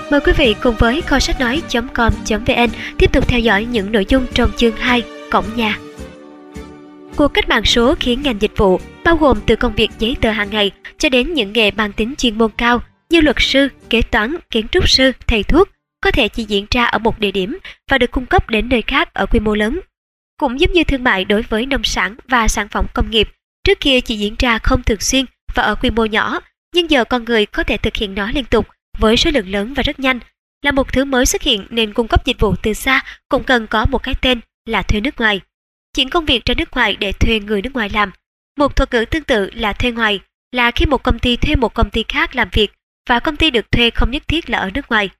Mời quý vị cùng với kho sách nói.com.vn tiếp tục theo dõi những nội dung trong chương 2, cổng nhà. Cuộc cách mạng số khiến ngành dịch vụ, bao gồm từ công việc giấy tờ hàng ngày cho đến những nghề mang tính chuyên môn cao như luật sư, kế toán, kiến trúc sư, thầy thuốc, có thể chỉ diễn ra ở một địa điểm và được cung cấp đến nơi khác ở quy mô lớn. Cũng giống như thương mại đối với nông sản và sản phẩm công nghiệp, trước kia chỉ diễn ra không thường xuyên và ở quy mô nhỏ, nhưng giờ con người có thể thực hiện nó liên tục với số lượng lớn và rất nhanh. Là một thứ mới xuất hiện nên cung cấp dịch vụ từ xa cũng cần có một cái tên là thuê nước ngoài. Chuyển công việc ra nước ngoài để thuê người nước ngoài làm. Một thuật ngữ tương tự là thuê ngoài, là khi một công ty thuê một công ty khác làm việc và công ty được thuê không nhất thiết là ở nước ngoài.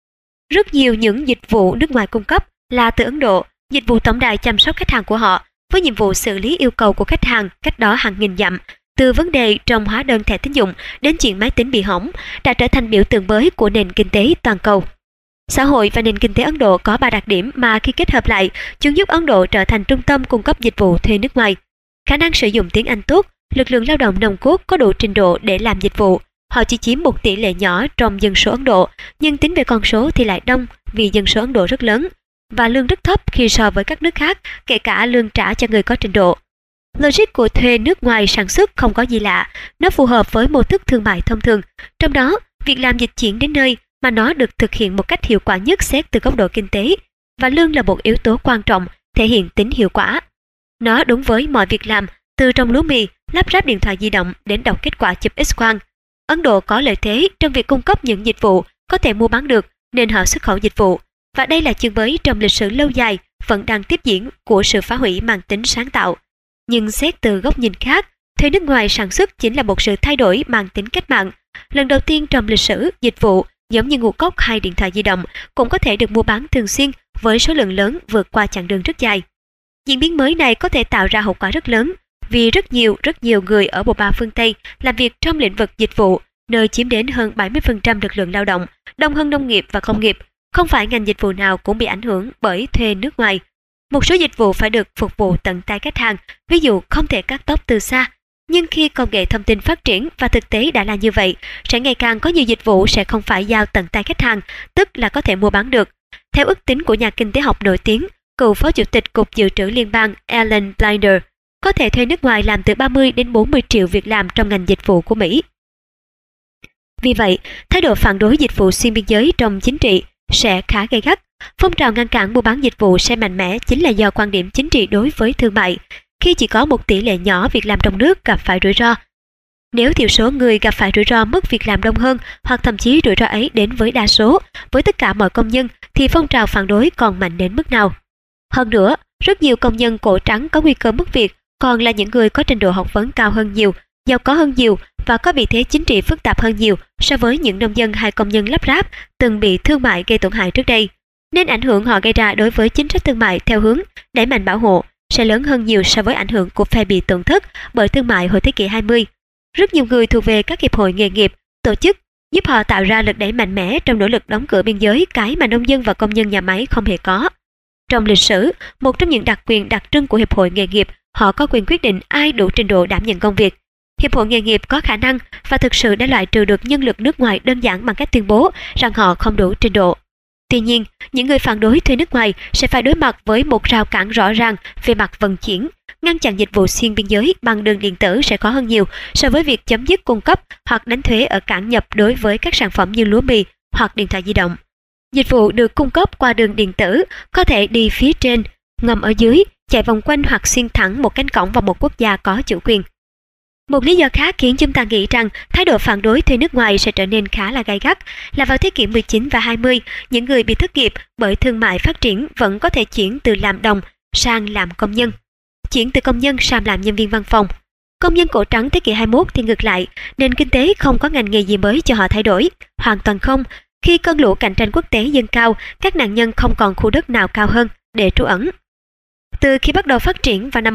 Rất nhiều những dịch vụ nước ngoài cung cấp là từ Ấn Độ, dịch vụ tổng đài chăm sóc khách hàng của họ với nhiệm vụ xử lý yêu cầu của khách hàng cách đó hàng nghìn dặm. Từ vấn đề trong hóa đơn thẻ tín dụng đến chuyện máy tính bị hỏng đã trở thành biểu tượng mới của nền kinh tế toàn cầu. Xã hội và nền kinh tế Ấn Độ có 3 đặc điểm mà khi kết hợp lại, chúng giúp Ấn Độ trở thành trung tâm cung cấp dịch vụ thuê nước ngoài. Khả năng sử dụng tiếng Anh tốt, lực lượng lao động nòng cốt có đủ trình độ để làm dịch vụ. Họ chỉ chiếm một tỷ lệ nhỏ trong dân số Ấn Độ, nhưng tính về con số thì lại đông vì dân số Ấn Độ rất lớn và lương rất thấp khi so với các nước khác, kể cả lương trả cho người có trình độ. Logic của thuê nước ngoài sản xuất không có gì lạ, nó phù hợp với mô thức thương mại thông thường. Trong đó, việc làm dịch chuyển đến nơi mà nó được thực hiện một cách hiệu quả nhất xét từ góc độ kinh tế, và lương là một yếu tố quan trọng thể hiện tính hiệu quả. Nó đúng với mọi việc làm, từ trồng lúa mì, lắp ráp điện thoại di động đến đọc kết quả chụp X-quang. Ấn Độ có lợi thế trong việc cung cấp những dịch vụ có thể mua bán được nên họ xuất khẩu dịch vụ, và đây là chương mới trong lịch sử lâu dài vẫn đang tiếp diễn của sự phá hủy mang tính sáng tạo. Nhưng xét từ góc nhìn khác, thuê nước ngoài sản xuất chính là một sự thay đổi mang tính cách mạng. Lần đầu tiên trong lịch sử, dịch vụ giống như ngũ cốc hay điện thoại di động cũng có thể được mua bán thường xuyên với số lượng lớn vượt qua chặng đường rất dài. Diễn biến mới này có thể tạo ra hậu quả rất lớn vì rất nhiều người ở bộ ba phương Tây làm việc trong lĩnh vực dịch vụ, nơi chiếm đến hơn 70% lực lượng lao động, đông hơn nông nghiệp và công nghiệp. Không phải ngành dịch vụ nào cũng bị ảnh hưởng bởi thuê nước ngoài. Một số dịch vụ phải được phục vụ tận tay khách hàng, ví dụ không thể cắt tóc từ xa. Nhưng khi công nghệ thông tin phát triển và thực tế đã là như vậy, sẽ ngày càng có nhiều dịch vụ sẽ không phải giao tận tay khách hàng, tức là có thể mua bán được. Theo ước tính của nhà kinh tế học nổi tiếng, cựu Phó Chủ tịch Cục Dự trữ Liên bang Alan Blinder, có thể thuê nước ngoài làm từ 30 đến 40 triệu việc làm trong ngành dịch vụ của Mỹ. Vì vậy, thái độ phản đối dịch vụ xuyên biên giới trong chính trị sẽ khá gay gắt. Phong trào ngăn cản mua bán dịch vụ sẽ mạnh mẽ chính là do quan điểm chính trị đối với thương mại, khi chỉ có một tỷ lệ nhỏ việc làm trong nước gặp phải rủi ro. Nếu thiểu số người gặp phải rủi ro mất việc làm đông hơn, hoặc thậm chí rủi ro ấy đến với đa số, với tất cả mọi công nhân, thì phong trào phản đối còn mạnh đến mức nào. Hơn nữa, rất nhiều công nhân cổ trắng có nguy cơ mất việc còn là những người có trình độ học vấn cao hơn nhiều, giàu có hơn nhiều và có vị thế chính trị phức tạp hơn nhiều so với những nông dân hay công nhân lắp ráp từng bị thương mại gây tổn hại trước đây. Nên ảnh hưởng họ gây ra đối với chính sách thương mại theo hướng đẩy mạnh bảo hộ sẽ lớn hơn nhiều so với ảnh hưởng của phe bị tổn thất bởi thương mại hồi thế kỷ 20. Rất nhiều người thuộc về các hiệp hội nghề nghiệp, tổ chức giúp họ tạo ra lực đẩy mạnh mẽ trong nỗ lực đóng cửa biên giới, cái mà nông dân và công nhân nhà máy không hề có. Trong lịch sử, một trong những đặc quyền đặc trưng của hiệp hội nghề nghiệp, họ có quyền quyết định ai đủ trình độ đảm nhận công việc. Hiệp hội nghề nghiệp có khả năng và thực sự đã loại trừ được nhân lực nước ngoài đơn giản bằng cách tuyên bố rằng họ không đủ trình độ. Tuy nhiên, những người phản đối thuê nước ngoài sẽ phải đối mặt với một rào cản rõ ràng về mặt vận chuyển. Ngăn chặn dịch vụ xuyên biên giới bằng đường điện tử sẽ khó hơn nhiều so với việc chấm dứt cung cấp hoặc đánh thuế ở cảng nhập đối với các sản phẩm như lúa mì hoặc điện thoại di động. Dịch vụ được cung cấp qua đường điện tử có thể đi phía trên, ngầm ở dưới, chạy vòng quanh hoặc xuyên thẳng một cánh cổng vào một quốc gia có chủ quyền. Một lý do khác khiến chúng ta nghĩ rằng thái độ phản đối thuê nước ngoài sẽ trở nên khá là gay gắt là vào thế kỷ 19 và 20, những người bị thất nghiệp bởi thương mại phát triển vẫn có thể chuyển từ làm đồng sang làm công nhân, chuyển từ công nhân sang làm nhân viên văn phòng. Công nhân cổ trắng thế kỷ 21 thì ngược lại, nền kinh tế không có ngành nghề gì mới cho họ thay đổi, hoàn toàn không. Khi cơn lũ cạnh tranh quốc tế dâng cao, các nạn nhân không còn khu đất nào cao hơn để trú ẩn. Từ khi bắt đầu phát triển vào năm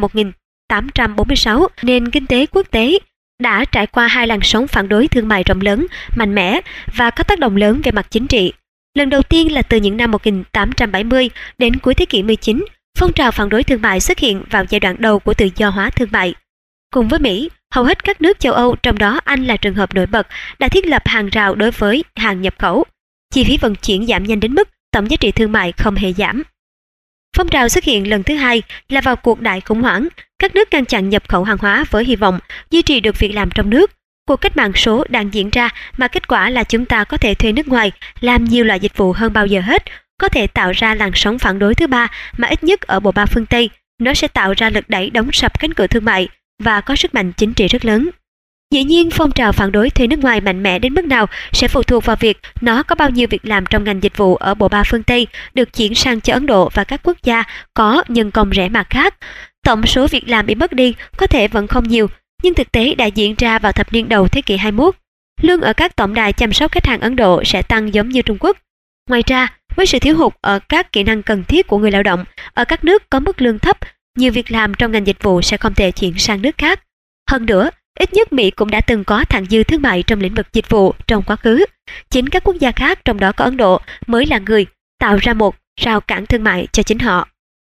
1846, nền kinh tế quốc tế đã trải qua 2 làn sóng phản đối thương mại rộng lớn, mạnh mẽ và có tác động lớn về mặt chính trị. Lần đầu tiên là từ những năm 1870 đến cuối thế kỷ 19, phong trào phản đối thương mại xuất hiện vào giai đoạn đầu của tự do hóa thương mại. Cùng với Mỹ, hầu hết các nước châu Âu, trong đó Anh là trường hợp nổi bật, đã thiết lập hàng rào đối với hàng nhập khẩu. chi phí vận chuyển giảm nhanh đến mức tổng giá trị thương mại không hề giảm. Phong trào xuất hiện lần thứ hai là vào cuộc đại khủng hoảng, các nước ngăn chặn nhập khẩu hàng hóa với hy vọng duy trì được việc làm trong nước. Cuộc cách mạng số đang diễn ra mà kết quả là chúng ta có thể thuê nước ngoài làm nhiều loại dịch vụ hơn bao giờ hết, có thể tạo ra làn sóng phản đối thứ ba mà ít nhất ở bộ ba phương Tây, nó sẽ tạo ra lực đẩy đóng sập cánh cửa thương mại và có sức mạnh chính trị rất lớn. Dĩ nhiên, phong trào phản đối thuê nước ngoài mạnh mẽ đến mức nào sẽ phụ thuộc vào việc nó có bao nhiêu việc làm trong ngành dịch vụ ở bộ ba phương Tây được chuyển sang cho Ấn Độ và các quốc gia có nhân công rẻ mạt khác. Tổng số việc làm bị mất đi có thể vẫn không nhiều, nhưng thực tế đã diễn ra vào thập niên đầu thế kỷ 21. Lương ở các tổng đài chăm sóc khách hàng Ấn Độ sẽ tăng giống như Trung Quốc. Ngoài ra, với sự thiếu hụt ở các kỹ năng cần thiết của người lao động, ở các nước có mức lương thấp, nhiều việc làm trong ngành dịch vụ sẽ không thể chuyển sang nước khác. Hơn nữa, ít nhất Mỹ cũng đã từng có thặng dư thương mại trong lĩnh vực dịch vụ trong quá khứ. Chính các quốc gia khác, trong đó có Ấn Độ, mới là người tạo ra một rào cản thương mại cho chính họ.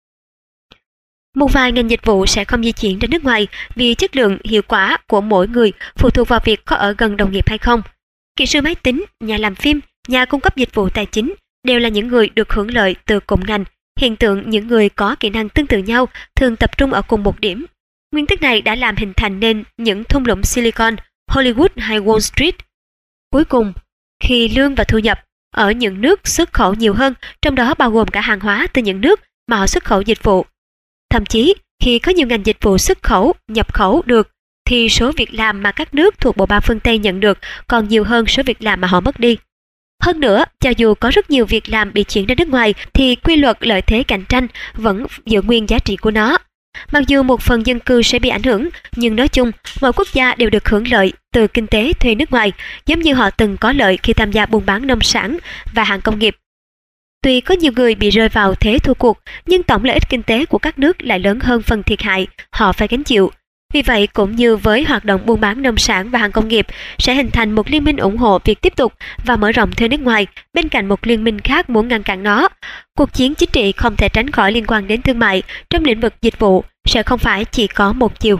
Một vài ngành dịch vụ sẽ không di chuyển ra nước ngoài vì chất lượng, hiệu quả của mỗi người phụ thuộc vào việc có ở gần đồng nghiệp hay không. Kỹ sư máy tính, nhà làm phim, nhà cung cấp dịch vụ tài chính đều là những người được hưởng lợi từ cùng ngành. Hiện tượng những người có kỹ năng tương tự nhau thường tập trung ở cùng một điểm. Nguyên tắc này đã làm hình thành nên những thung lũng Silicon, Hollywood hay Wall Street. Cuối cùng, khi lương và thu nhập ở những nước xuất khẩu nhiều hơn, trong đó bao gồm cả hàng hóa từ những nước mà họ xuất khẩu dịch vụ. Thậm chí, khi có nhiều ngành dịch vụ xuất khẩu, nhập khẩu được, thì số việc làm mà các nước thuộc bộ ba phương Tây nhận được còn nhiều hơn số việc làm mà họ mất đi. Hơn nữa, cho dù có rất nhiều việc làm bị chuyển ra nước ngoài thì quy luật lợi thế cạnh tranh vẫn giữ nguyên giá trị của nó. Mặc dù một phần dân cư sẽ bị ảnh hưởng, nhưng nói chung, mọi quốc gia đều được hưởng lợi từ kinh tế thuê nước ngoài, giống như họ từng có lợi khi tham gia buôn bán nông sản và hàng công nghiệp. Tuy có nhiều người bị rơi vào thế thua cuộc, nhưng tổng lợi ích kinh tế của các nước lại lớn hơn phần thiệt hại họ phải gánh chịu. Vì vậy, cũng như với hoạt động buôn bán nông sản và hàng công nghiệp, sẽ hình thành một liên minh ủng hộ việc tiếp tục và mở rộng thuê nước ngoài, bên cạnh một liên minh khác muốn ngăn cản nó. Cuộc chiến chính trị không thể tránh khỏi liên quan đến thương mại trong lĩnh vực dịch vụ sẽ không phải chỉ có một chiều.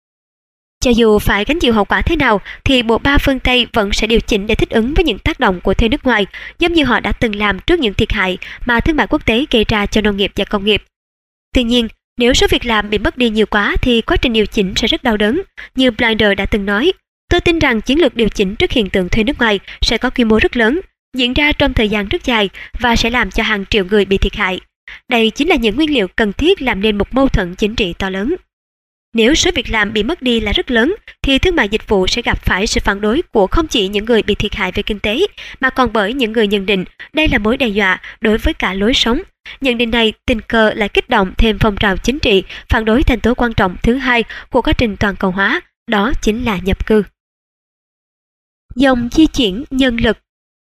Cho dù phải gánh chịu hậu quả thế nào, thì bộ ba phương Tây vẫn sẽ điều chỉnh để thích ứng với những tác động của thuê nước ngoài, giống như họ đã từng làm trước những thiệt hại mà thương mại quốc tế gây ra cho nông nghiệp và công nghiệp. Tuy nhiên, nếu số việc làm bị mất đi nhiều quá thì quá trình điều chỉnh sẽ rất đau đớn. Như Blinder đã từng nói, tôi tin rằng chiến lược điều chỉnh trước hiện tượng thuê nước ngoài sẽ có quy mô rất lớn, diễn ra trong thời gian rất dài và sẽ làm cho hàng triệu người bị thiệt hại. Đây chính là những nguyên liệu cần thiết làm nên một mâu thuẫn chính trị to lớn. Nếu số việc làm bị mất đi là rất lớn, thì thương mại dịch vụ sẽ gặp phải sự phản đối của không chỉ những người bị thiệt hại về kinh tế, mà còn bởi những người nhận định đây là mối đe dọa đối với cả lối sống. Nhận định này tình cờ lại kích động thêm phong trào chính trị phản đối thành tố quan trọng thứ hai của quá trình toàn cầu hóa, đó chính là nhập cư. Dòng di chuyển nhân lực.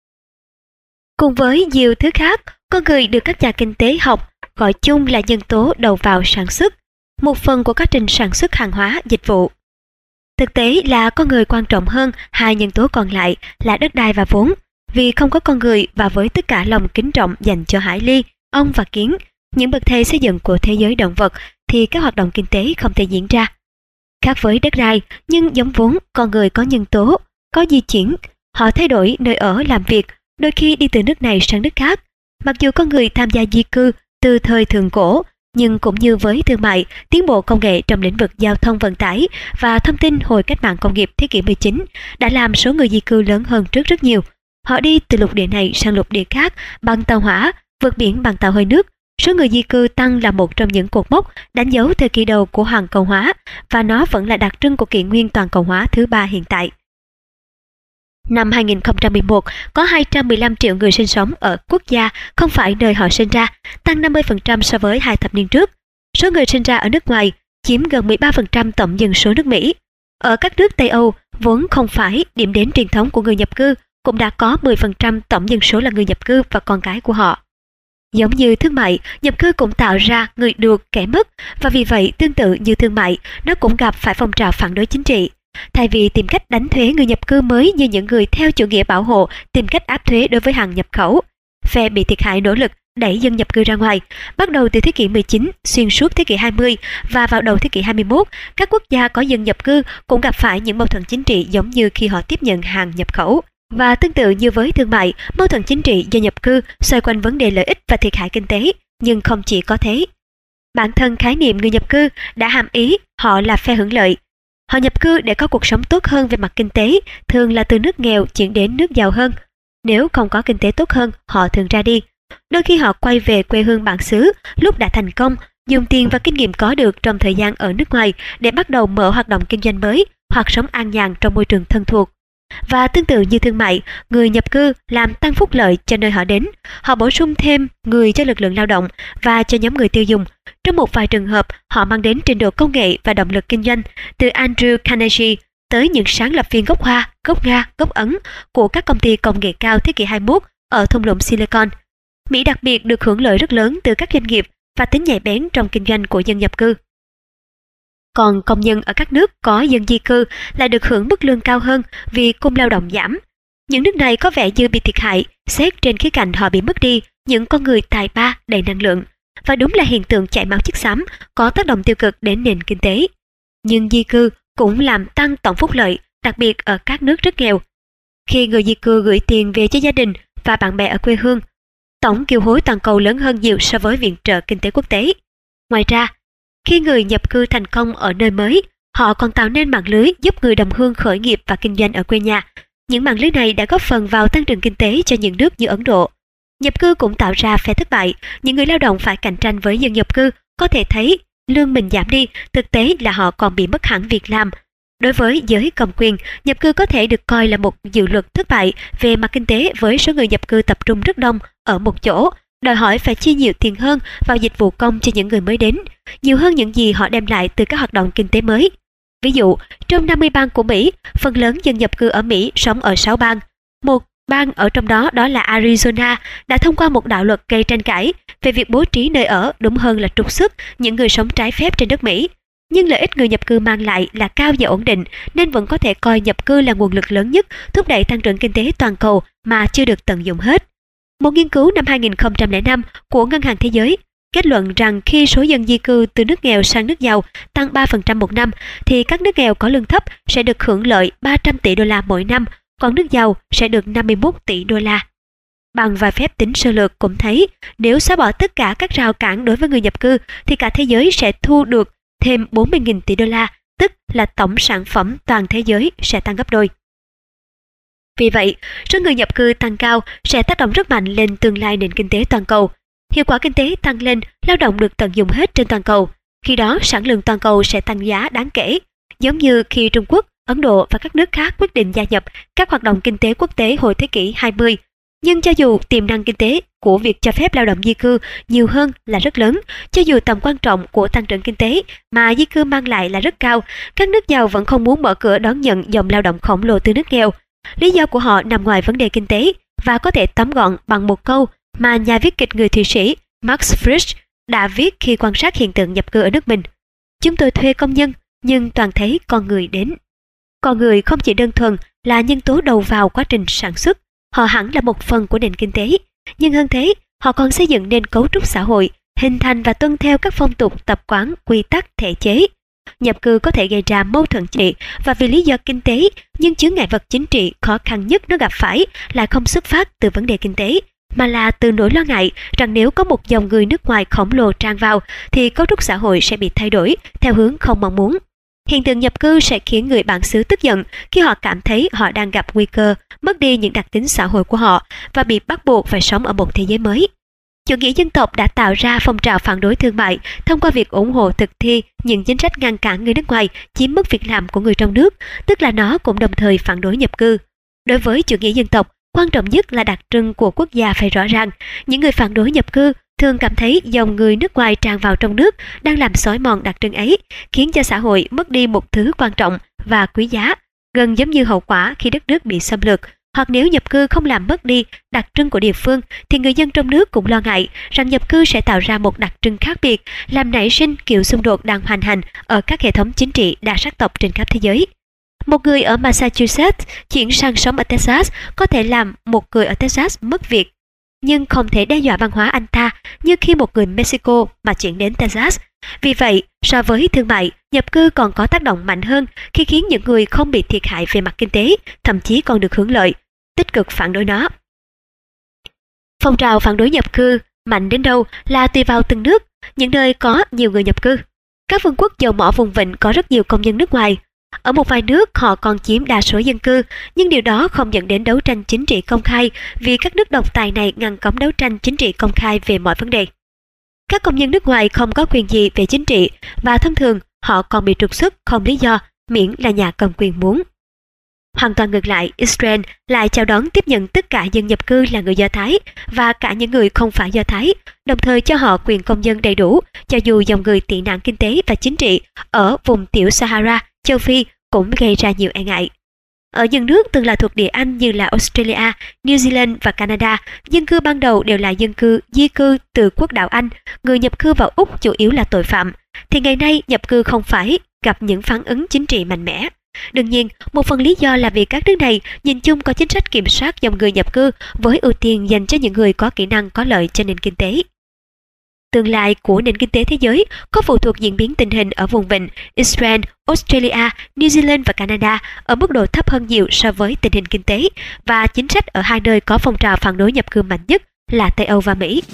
Cùng với nhiều thứ khác, con người được các nhà kinh tế học gọi chung là nhân tố đầu vào sản xuất, một phần của quá trình sản xuất hàng hóa, dịch vụ. Thực tế là con người quan trọng hơn hai nhân tố còn lại là đất đai và vốn, vì không có con người và với tất cả lòng kính trọng dành cho hải ly, ong và kiến, những bậc thầy xây dựng của thế giới động vật, thì các hoạt động kinh tế không thể diễn ra. Khác với đất đai, nhưng giống vốn, con người có nhân tố, có di chuyển, họ thay đổi nơi ở làm việc, đôi khi đi từ nước này sang nước khác. Mặc dù con người tham gia di cư từ thời thượng cổ, nhưng cũng như với thương mại, tiến bộ công nghệ trong lĩnh vực giao thông vận tải và thông tin hồi cách mạng công nghiệp thế kỷ 19 đã làm số người di cư lớn hơn trước rất nhiều. Họ đi từ lục địa này sang lục địa khác bằng tàu hỏa, vượt biển bằng tàu hơi nước. Số người di cư tăng là một trong những cột mốc đánh dấu thời kỳ đầu của hoàn cầu hóa, và nó vẫn là đặc trưng của kỷ nguyên toàn cầu hóa thứ ba hiện tại. Năm 2011, có 215 triệu người sinh sống ở quốc gia không phải nơi họ sinh ra, tăng 50% so với 2 thập niên trước. Số người sinh ra ở nước ngoài chiếm gần 13% tổng dân số nước Mỹ. Ở các nước Tây Âu, vốn không phải điểm đến truyền thống của người nhập cư, cũng đã có 10% tổng dân số là người nhập cư và con cái của họ. Giống như thương mại, nhập cư cũng tạo ra người được kẻ mất, và vì vậy tương tự như thương mại, nó cũng gặp phải phong trào phản đối chính trị. Thay vì tìm cách đánh thuế người nhập cư mới như những người theo chủ nghĩa bảo hộ tìm cách áp thuế đối với hàng nhập khẩu, phe bị thiệt hại nỗ lực đẩy dân nhập cư ra ngoài. Bắt đầu từ thế kỷ 19, xuyên suốt thế kỷ 20 và vào đầu thế kỷ 21, các quốc gia có dân nhập cư cũng gặp phải những mâu thuẫn chính trị giống như khi họ tiếp nhận hàng nhập khẩu. Và tương tự như với thương mại, mâu thuẫn chính trị do nhập cư xoay quanh vấn đề lợi ích và thiệt hại kinh tế, nhưng không chỉ có thế. Bản thân khái niệm người nhập cư đã hàm ý họ là phe hưởng lợi. Họ nhập cư để có cuộc sống tốt hơn về mặt kinh tế, thường là từ nước nghèo chuyển đến nước giàu hơn. Nếu không có kinh tế tốt hơn, họ thường ra đi. Đôi khi họ quay về quê hương bản xứ lúc đã thành công, dùng tiền và kinh nghiệm có được trong thời gian ở nước ngoài để bắt đầu mở hoạt động kinh doanh mới hoặc sống an nhàn trong môi trường thân thuộc. Và tương tự như thương mại, người nhập cư làm tăng phúc lợi cho nơi họ đến. Họ bổ sung thêm người cho lực lượng lao động và cho nhóm người tiêu dùng. Trong một vài trường hợp, họ mang đến trình độ công nghệ và động lực kinh doanh, từ Andrew Carnegie tới những sáng lập viên gốc Hoa, gốc Nga, gốc Ấn của các công ty công nghệ cao thế kỷ 21 ở thung lũng Silicon. Mỹ đặc biệt được hưởng lợi rất lớn từ các doanh nghiệp và tính nhạy bén trong kinh doanh của dân nhập cư. Còn công nhân ở các nước có dân di cư lại được hưởng mức lương cao hơn vì cung lao động giảm. Những nước này có vẻ như bị thiệt hại, xét trên khía cạnh họ bị mất đi những con người tài ba đầy năng lượng. Và đúng là hiện tượng chảy máu chất xám có tác động tiêu cực đến nền kinh tế. Nhưng di cư cũng làm tăng tổng phúc lợi, đặc biệt ở các nước rất nghèo. Khi người di cư gửi tiền về cho gia đình và bạn bè ở quê hương, tổng kiều hối toàn cầu lớn hơn nhiều so với viện trợ kinh tế quốc tế. Ngoài ra, khi người nhập cư thành công ở nơi mới, họ còn tạo nên mạng lưới giúp người đồng hương khởi nghiệp và kinh doanh ở quê nhà. Những mạng lưới này đã góp phần vào tăng trưởng kinh tế cho những nước như Ấn Độ. Nhập cư cũng tạo ra phe thất bại, những người lao động phải cạnh tranh với dân nhập cư có thể thấy lương mình giảm đi, thực tế là họ còn bị mất hẳn việc làm. Đối với giới cầm quyền, nhập cư có thể được coi là một dự luật thất bại về mặt kinh tế với số người nhập cư tập trung rất đông ở một chỗ, đòi hỏi phải chi nhiều tiền hơn vào dịch vụ công cho những người mới đến, nhiều hơn những gì họ đem lại từ các hoạt động kinh tế mới. Ví dụ, trong 50 bang của Mỹ, phần lớn dân nhập cư ở Mỹ sống ở 6 bang. Một bang ở trong đó là Arizona đã thông qua một đạo luật gây tranh cãi về việc bố trí nơi ở, đúng hơn là trục xuất những người sống trái phép trên đất Mỹ. Nhưng lợi ích người nhập cư mang lại là cao và ổn định, nên vẫn có thể coi nhập cư là nguồn lực lớn nhất thúc đẩy tăng trưởng kinh tế toàn cầu mà chưa được tận dụng hết. Một nghiên cứu năm 2005 của Ngân hàng Thế giới kết luận rằng khi số dân di cư từ nước nghèo sang nước giàu tăng 3% một năm, thì các nước nghèo có lương thấp sẽ được hưởng lợi 300 tỷ đô la mỗi năm, còn nước giàu sẽ được 51 tỷ đô la. Bằng vài phép tính sơ lược cũng thấy, nếu xóa bỏ tất cả các rào cản đối với người nhập cư, thì cả thế giới sẽ thu được thêm 40.000 tỷ đô la, tức là tổng sản phẩm toàn thế giới sẽ tăng gấp đôi. Vì vậy, số người nhập cư tăng cao sẽ tác động rất mạnh lên tương lai nền kinh tế toàn cầu. Hiệu quả kinh tế tăng lên, lao động được tận dụng hết trên toàn cầu. Khi đó, sản lượng toàn cầu sẽ tăng giá đáng kể. Giống như khi Trung Quốc, Ấn Độ và các nước khác quyết định gia nhập các hoạt động kinh tế quốc tế hồi thế kỷ 20. Nhưng cho dù tiềm năng kinh tế của việc cho phép lao động di cư nhiều hơn là rất lớn, cho dù tầm quan trọng của tăng trưởng kinh tế mà di cư mang lại là rất cao, các nước giàu vẫn không muốn mở cửa đón nhận dòng lao động khổng lồ từ nước nghèo. Lý do của họ nằm ngoài vấn đề kinh tế và có thể tóm gọn bằng một câu mà nhà viết kịch người Thụy Sĩ Max Frisch đã viết khi quan sát hiện tượng nhập cư ở nước mình. Chúng tôi thuê công nhân nhưng toàn thấy con người đến. Con người không chỉ đơn thuần là nhân tố đầu vào quá trình sản xuất, họ hẳn là một phần của nền kinh tế, nhưng hơn thế, họ còn xây dựng nên cấu trúc xã hội, hình thành và tuân theo các phong tục, tập quán, quy tắc, thể chế. Nhập cư có thể gây ra mâu thuẫn chính trị và vì lý do kinh tế, nhưng chướng ngại vật chính trị khó khăn nhất nó gặp phải lại không xuất phát từ vấn đề kinh tế, mà là từ nỗi lo ngại rằng nếu có một dòng người nước ngoài khổng lồ tràn vào thì cấu trúc xã hội sẽ bị thay đổi theo hướng không mong muốn. Hiện tượng nhập cư sẽ khiến người bản xứ tức giận khi họ cảm thấy họ đang gặp nguy cơ mất đi những đặc tính xã hội của họ và bị bắt buộc phải sống ở một thế giới mới. Chủ nghĩa dân tộc đã tạo ra phong trào phản đối thương mại thông qua việc ủng hộ thực thi những chính sách ngăn cản người nước ngoài chiếm mất việc làm của người trong nước, tức là nó cũng đồng thời phản đối nhập cư. Đối với chủ nghĩa dân tộc, quan trọng nhất là đặc trưng của quốc gia phải rõ ràng. Những người phản đối nhập cư thường cảm thấy dòng người nước ngoài tràn vào trong nước đang làm xói mòn đặc trưng ấy, khiến cho xã hội mất đi một thứ quan trọng và quý giá, gần giống như hậu quả khi đất nước bị xâm lược. Hoặc nếu nhập cư không làm mất đi đặc trưng của địa phương, thì người dân trong nước cũng lo ngại rằng nhập cư sẽ tạo ra một đặc trưng khác biệt, làm nảy sinh kiểu xung đột đang hoành hành ở các hệ thống chính trị đa sắc tộc trên khắp thế giới. Một người ở Massachusetts chuyển sang sống ở Texas có thể làm một người ở Texas mất việc, nhưng không thể đe dọa văn hóa anh ta như khi một người Mexico mà chuyển đến Texas. Vì vậy, so với thương mại, nhập cư còn có tác động mạnh hơn khi khiến những người không bị thiệt hại về mặt kinh tế, thậm chí còn được hưởng lợi. tích cực phản đối nó. Phong trào phản đối nhập cư mạnh đến đâu là tùy vào từng nước, những nơi có nhiều người nhập cư. Các vương quốc dầu mỏ vùng vịnh có rất nhiều công dân nước ngoài. Ở một vài nước họ còn chiếm đa số dân cư, nhưng điều đó không dẫn đến đấu tranh chính trị công khai vì các nước độc tài này ngăn cấm đấu tranh chính trị công khai về mọi vấn đề. Các công nhân nước ngoài không có quyền gì về chính trị và thông thường họ còn bị trục xuất không lý do miễn là nhà cầm quyền muốn. Hoàn toàn ngược lại, Israel lại chào đón tiếp nhận tất cả dân nhập cư là người Do Thái và cả những người không phải Do Thái, đồng thời cho họ quyền công dân đầy đủ, cho dù dòng người tị nạn kinh tế và chính trị ở vùng tiểu Sahara, châu Phi cũng gây ra nhiều e ngại. Ở những nước từng là thuộc địa Anh như là Australia, New Zealand và Canada, dân cư ban đầu đều là dân cư di cư từ quốc đảo Anh, người nhập cư vào Úc chủ yếu là tội phạm, thì ngày nay nhập cư không phải gặp những phản ứng chính trị mạnh mẽ. Đương nhiên, một phần lý do là vì các nước này nhìn chung có chính sách kiểm soát dòng người nhập cư với ưu tiên dành cho những người có kỹ năng có lợi cho nền kinh tế. Tương lai của nền kinh tế thế giới có phụ thuộc diễn biến tình hình ở vùng vịnh, Israel, Australia, New Zealand và Canada ở mức độ thấp hơn nhiều so với tình hình kinh tế và chính sách ở hai nơi có phong trào phản đối nhập cư mạnh nhất là Tây Âu và Mỹ.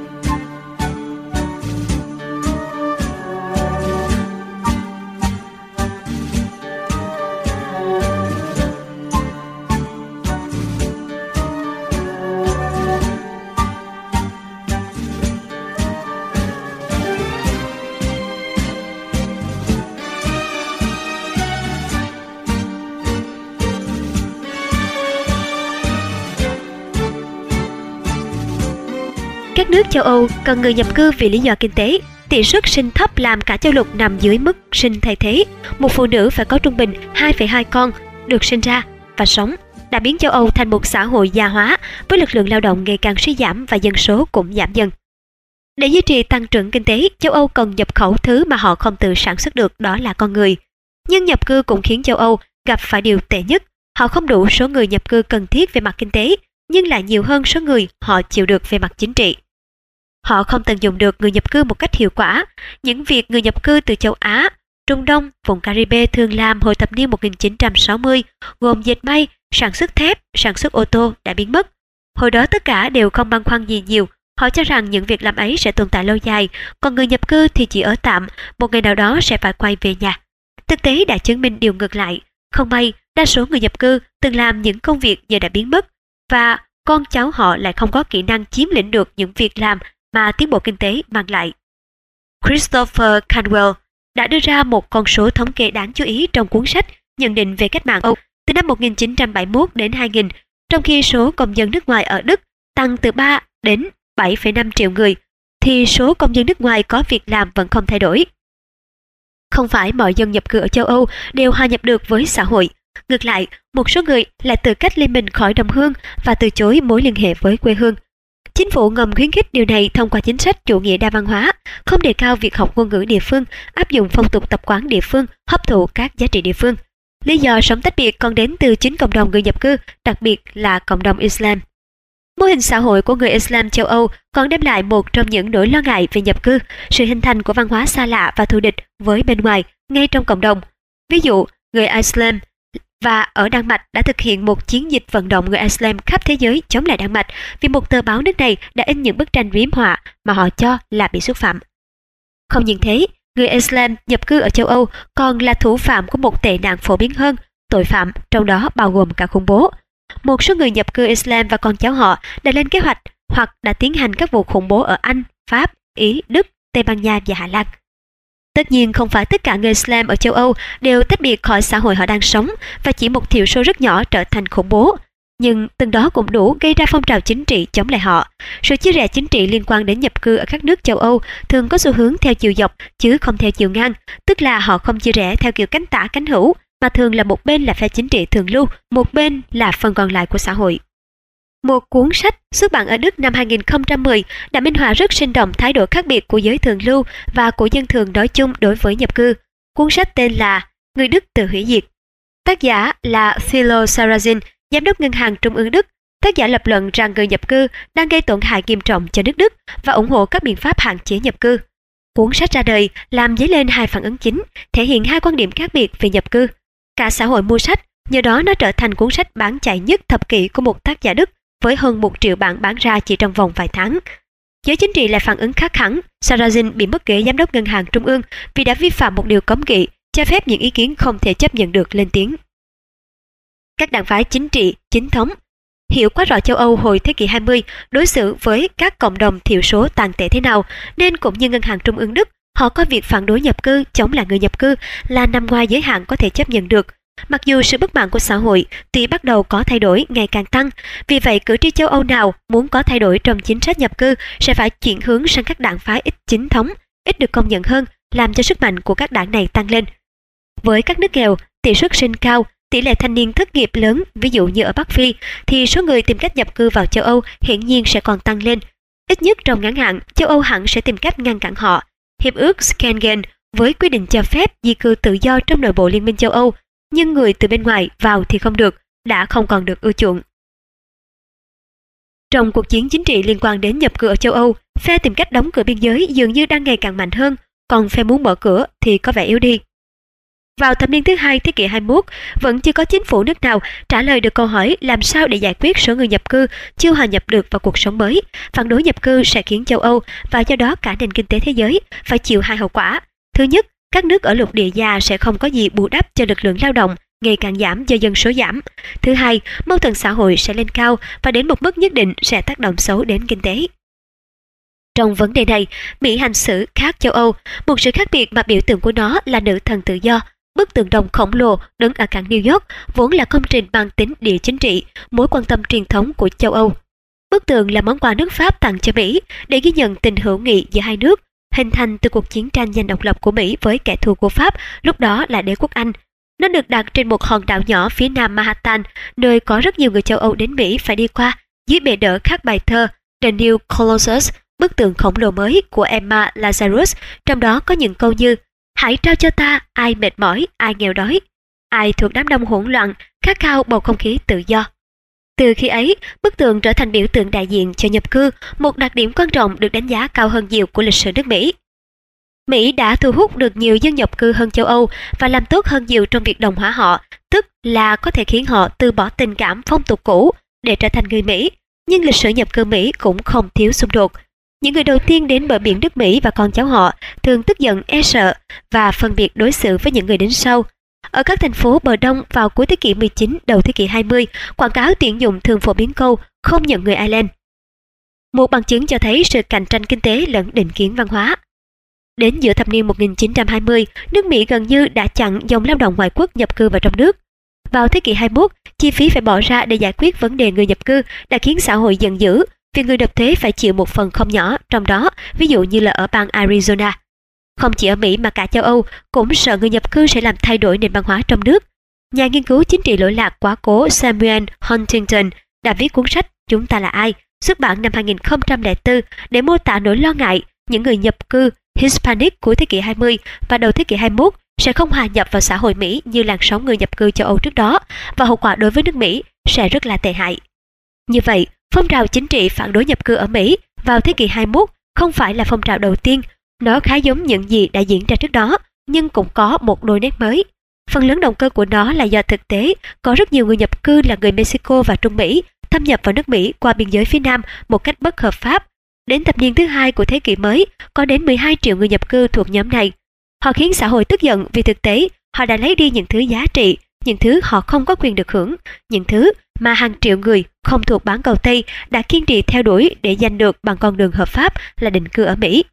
Các nước châu Âu cần người nhập cư vì lý do kinh tế. Tỷ suất sinh thấp làm cả châu lục nằm dưới mức sinh thay thế. Một phụ nữ phải có trung bình 2,2 con được sinh ra và sống, đã biến châu Âu thành một xã hội già hóa với lực lượng lao động ngày càng suy giảm và dân số cũng giảm dần. Để duy trì tăng trưởng kinh tế, châu Âu cần nhập khẩu thứ mà họ không tự sản xuất được, đó là con người. Nhưng nhập cư cũng khiến châu Âu gặp phải điều tệ nhất. Họ không đủ số người nhập cư cần thiết về mặt kinh tế, nhưng lại nhiều hơn số người họ chịu được về mặt chính trị. Họ không tận dụng được người nhập cư một cách hiệu quả. Những việc người nhập cư từ châu Á, Trung Đông, vùng Caribe thường làm hồi thập niên 1960, gồm dệt may, sản xuất thép, sản xuất ô tô đã biến mất. Hồi đó tất cả đều không băn khoăn gì nhiều. Họ cho rằng những việc làm ấy sẽ tồn tại lâu dài, còn người nhập cư thì chỉ ở tạm, một ngày nào đó sẽ phải quay về nhà. Thực tế đã chứng minh điều ngược lại. Không may, đa số người nhập cư từng làm những công việc giờ đã biến mất, và con cháu họ lại không có kỹ năng chiếm lĩnh được những việc làm mà tiến bộ kinh tế mang lại. Christopher Cantwell đã đưa ra một con số thống kê đáng chú ý trong cuốn sách nhận định về cách mạng Âu từ năm 1971 đến 2000, trong khi số công dân nước ngoài ở Đức tăng từ 3 đến 7,5 triệu người, thì số công dân nước ngoài có việc làm vẫn không thay đổi. Không phải mọi dân nhập cư ở châu Âu đều hòa nhập được với xã hội. Ngược lại, một số người lại tự cách ly mình khỏi đồng hương và từ chối mối liên hệ với quê hương. Chính phủ ngầm khuyến khích điều này thông qua chính sách chủ nghĩa đa văn hóa, không đề cao việc học ngôn ngữ địa phương, áp dụng phong tục tập quán địa phương, hấp thụ các giá trị địa phương. Lý do sống tách biệt còn đến từ chính cộng đồng người nhập cư, đặc biệt là cộng đồng Islam. Mô hình xã hội của người Islam châu Âu còn đem lại một trong những nỗi lo ngại về nhập cư, sự hình thành của văn hóa xa lạ và thù địch với bên ngoài ngay trong cộng đồng. Ví dụ, người Islam và ở Đan Mạch đã thực hiện một chiến dịch vận động người Islam khắp thế giới chống lại Đan Mạch vì một tờ báo nước này đã in những bức tranh biếm họa mà họ cho là bị xúc phạm. Không những thế, người Islam nhập cư ở châu Âu còn là thủ phạm của một tệ nạn phổ biến hơn, tội phạm, trong đó bao gồm cả khủng bố. Một số người nhập cư Islam và con cháu họ đã lên kế hoạch hoặc đã tiến hành các vụ khủng bố ở Anh, Pháp, Ý, Đức, Tây Ban Nha và Hà Lan. Tất nhiên không phải tất cả người Islam ở châu Âu đều tách biệt khỏi xã hội họ đang sống và chỉ một thiểu số rất nhỏ trở thành khủng bố. Nhưng từng đó cũng đủ gây ra phong trào chính trị chống lại họ. Sự chia rẽ chính trị liên quan đến nhập cư ở các nước châu Âu thường có xu hướng theo chiều dọc chứ không theo chiều ngang, tức là họ không chia rẽ theo kiểu cánh tả cánh hữu, mà thường là một bên là phe chính trị thường lưu, một bên là phần còn lại của xã hội. Một cuốn sách xuất bản ở Đức năm 2010 đã minh họa rất sinh động thái độ khác biệt của giới thường lưu và của dân thường nói chung đối với nhập cư. Cuốn sách tên là Người Đức tự hủy diệt. Tác giả là Thilo Sarrazin, giám đốc ngân hàng trung ương Đức. Tác giả lập luận rằng người nhập cư đang gây tổn hại nghiêm trọng cho nước Đức và ủng hộ các biện pháp hạn chế nhập cư. Cuốn sách ra đời làm dấy lên hai phản ứng chính, thể hiện hai quan điểm khác biệt về nhập cư. Cả xã hội mua sách Nhờ đó nó trở thành cuốn sách bán chạy nhất thập kỷ của một tác giả Đức với hơn 1 triệu bản bán ra chỉ trong vòng vài tháng. Giới chính trị lại phản ứng khác hẳn. Sarrazin bị mất ghế giám đốc ngân hàng trung ương vì đã vi phạm một điều cấm kỵ, cho phép những ý kiến không thể chấp nhận được lên tiếng. Các đảng phái chính trị chính thống hiểu quá rõ châu Âu hồi thế kỷ 20 đối xử với các cộng đồng thiểu số tàn tệ thế nào, nên cũng như ngân hàng trung ương Đức, họ coi việc phản đối nhập cư, chống lại người nhập cư là nằm ngoài giới hạn có thể chấp nhận được. Mặc dù sự bất mãn của xã hội tuy bắt đầu có thay đổi ngày càng tăng, vì vậy cử tri châu Âu nào muốn có thay đổi trong chính sách nhập cư sẽ phải chuyển hướng sang các đảng phái ít chính thống, ít được công nhận hơn, làm cho sức mạnh của các đảng này tăng lên. Với các nước nghèo, tỷ suất sinh cao, tỷ lệ thanh niên thất nghiệp lớn, ví dụ như ở Bắc Phi, thì số người tìm cách nhập cư vào châu Âu hiển nhiên sẽ còn tăng lên. Ít nhất trong ngắn hạn, châu Âu hẳn sẽ tìm cách ngăn cản họ. Hiệp ước Schengen với quy định cho phép di cư tự do trong nội bộ Liên minh châu Âu, nhưng người từ bên ngoài vào thì không được, đã không còn được ưa chuộng. Trong cuộc chiến chính trị liên quan đến nhập cư ở châu Âu, phe tìm cách đóng cửa biên giới dường như đang ngày càng mạnh hơn, còn phe muốn mở cửa thì có vẻ yếu đi. Vào thập niên thứ hai thế kỷ 21, vẫn chưa có chính phủ nước nào trả lời được câu hỏi làm sao để giải quyết số người nhập cư chưa hòa nhập được vào cuộc sống mới. Phản đối nhập cư sẽ khiến châu Âu và do đó cả nền kinh tế thế giới phải chịu hai hậu quả. Thứ nhất, các nước ở lục địa già sẽ không có gì bù đắp cho lực lượng lao động ngày càng giảm do dân số giảm. Thứ hai, mâu thuẫn xã hội sẽ lên cao và đến một mức nhất định sẽ tác động xấu đến kinh tế. Trong vấn đề này, Mỹ hành xử khác châu Âu. Một sự khác biệt mà biểu tượng của nó là nữ thần tự do. Bức tượng đồng khổng lồ đứng ở cảng New York vốn là công trình mang tính địa chính trị, mối quan tâm truyền thống của châu Âu. Bức tượng là món quà nước Pháp tặng cho Mỹ để ghi nhận tình hữu nghị giữa hai nước, hình thành từ cuộc chiến tranh giành độc lập của Mỹ với kẻ thù của Pháp, lúc đó là đế quốc Anh. Nó được đặt trên một hòn đảo nhỏ phía nam Manhattan, nơi có rất nhiều người châu Âu đến Mỹ phải đi qua, dưới bệ đỡ các bài thơ The New Colossus, bức tượng khổng lồ mới của Emma Lazarus, trong đó có những câu như hãy trao cho ta ai mệt mỏi, ai nghèo đói, ai thuộc đám đông hỗn loạn, khát khao bầu không khí tự do. Từ khi ấy, bức tượng trở thành biểu tượng đại diện cho nhập cư, một đặc điểm quan trọng được đánh giá cao hơn nhiều của lịch sử nước Mỹ. Mỹ đã thu hút được nhiều dân nhập cư hơn châu Âu và làm tốt hơn nhiều trong việc đồng hóa họ, tức là có thể khiến họ từ bỏ tình cảm phong tục cũ để trở thành người Mỹ. Nhưng lịch sử nhập cư Mỹ cũng không thiếu xung đột. Những người đầu tiên đến bờ biển nước Mỹ và con cháu họ thường tức giận, e sợ và phân biệt đối xử với những người đến sau. Ở các thành phố bờ đông vào cuối thế kỷ 19, đầu thế kỷ 20, quảng cáo tuyển dụng thường phổ biến câu không nhận người Ireland. Một bằng chứng cho thấy sự cạnh tranh kinh tế lẫn định kiến văn hóa. Đến giữa thập niên 1920, nước Mỹ gần như đã chặn dòng lao động ngoại quốc nhập cư vào trong nước. Vào thế kỷ 21, chi phí phải bỏ ra để giải quyết vấn đề người nhập cư đã khiến xã hội giận dữ, vì người nộp thuế phải chịu một phần không nhỏ trong đó, ví dụ như là ở bang Arizona. Không chỉ ở Mỹ mà cả châu Âu cũng sợ người nhập cư sẽ làm thay đổi nền văn hóa trong nước. Nhà nghiên cứu chính trị lỗi lạc quá cố Samuel Huntington đã viết cuốn sách Chúng ta là ai, xuất bản năm 2004 để mô tả nỗi lo ngại những người nhập cư Hispanic cuối thế kỷ 20 và đầu thế kỷ 21 sẽ không hòa nhập vào xã hội Mỹ như làn sóng người nhập cư châu Âu trước đó, và hậu quả đối với nước Mỹ sẽ rất là tệ hại. Như vậy, phong trào chính trị phản đối nhập cư ở Mỹ vào thế kỷ 21 không phải là phong trào đầu tiên, nó khá giống những gì đã diễn ra trước đó, nhưng cũng có một đôi nét mới. Phần lớn động cơ của nó là do thực tế có rất nhiều người nhập cư là người Mexico và Trung Mỹ thâm nhập vào nước Mỹ qua biên giới phía Nam một cách bất hợp pháp. Đến thập niên thứ hai của thế kỷ mới, có đến 12 triệu người nhập cư thuộc nhóm này. Họ khiến xã hội tức giận vì thực tế họ đã lấy đi những thứ giá trị, những thứ họ không có quyền được hưởng, những thứ mà hàng triệu người không thuộc bán cầu Tây đã kiên trì theo đuổi để giành được bằng con đường hợp pháp là định cư ở Mỹ.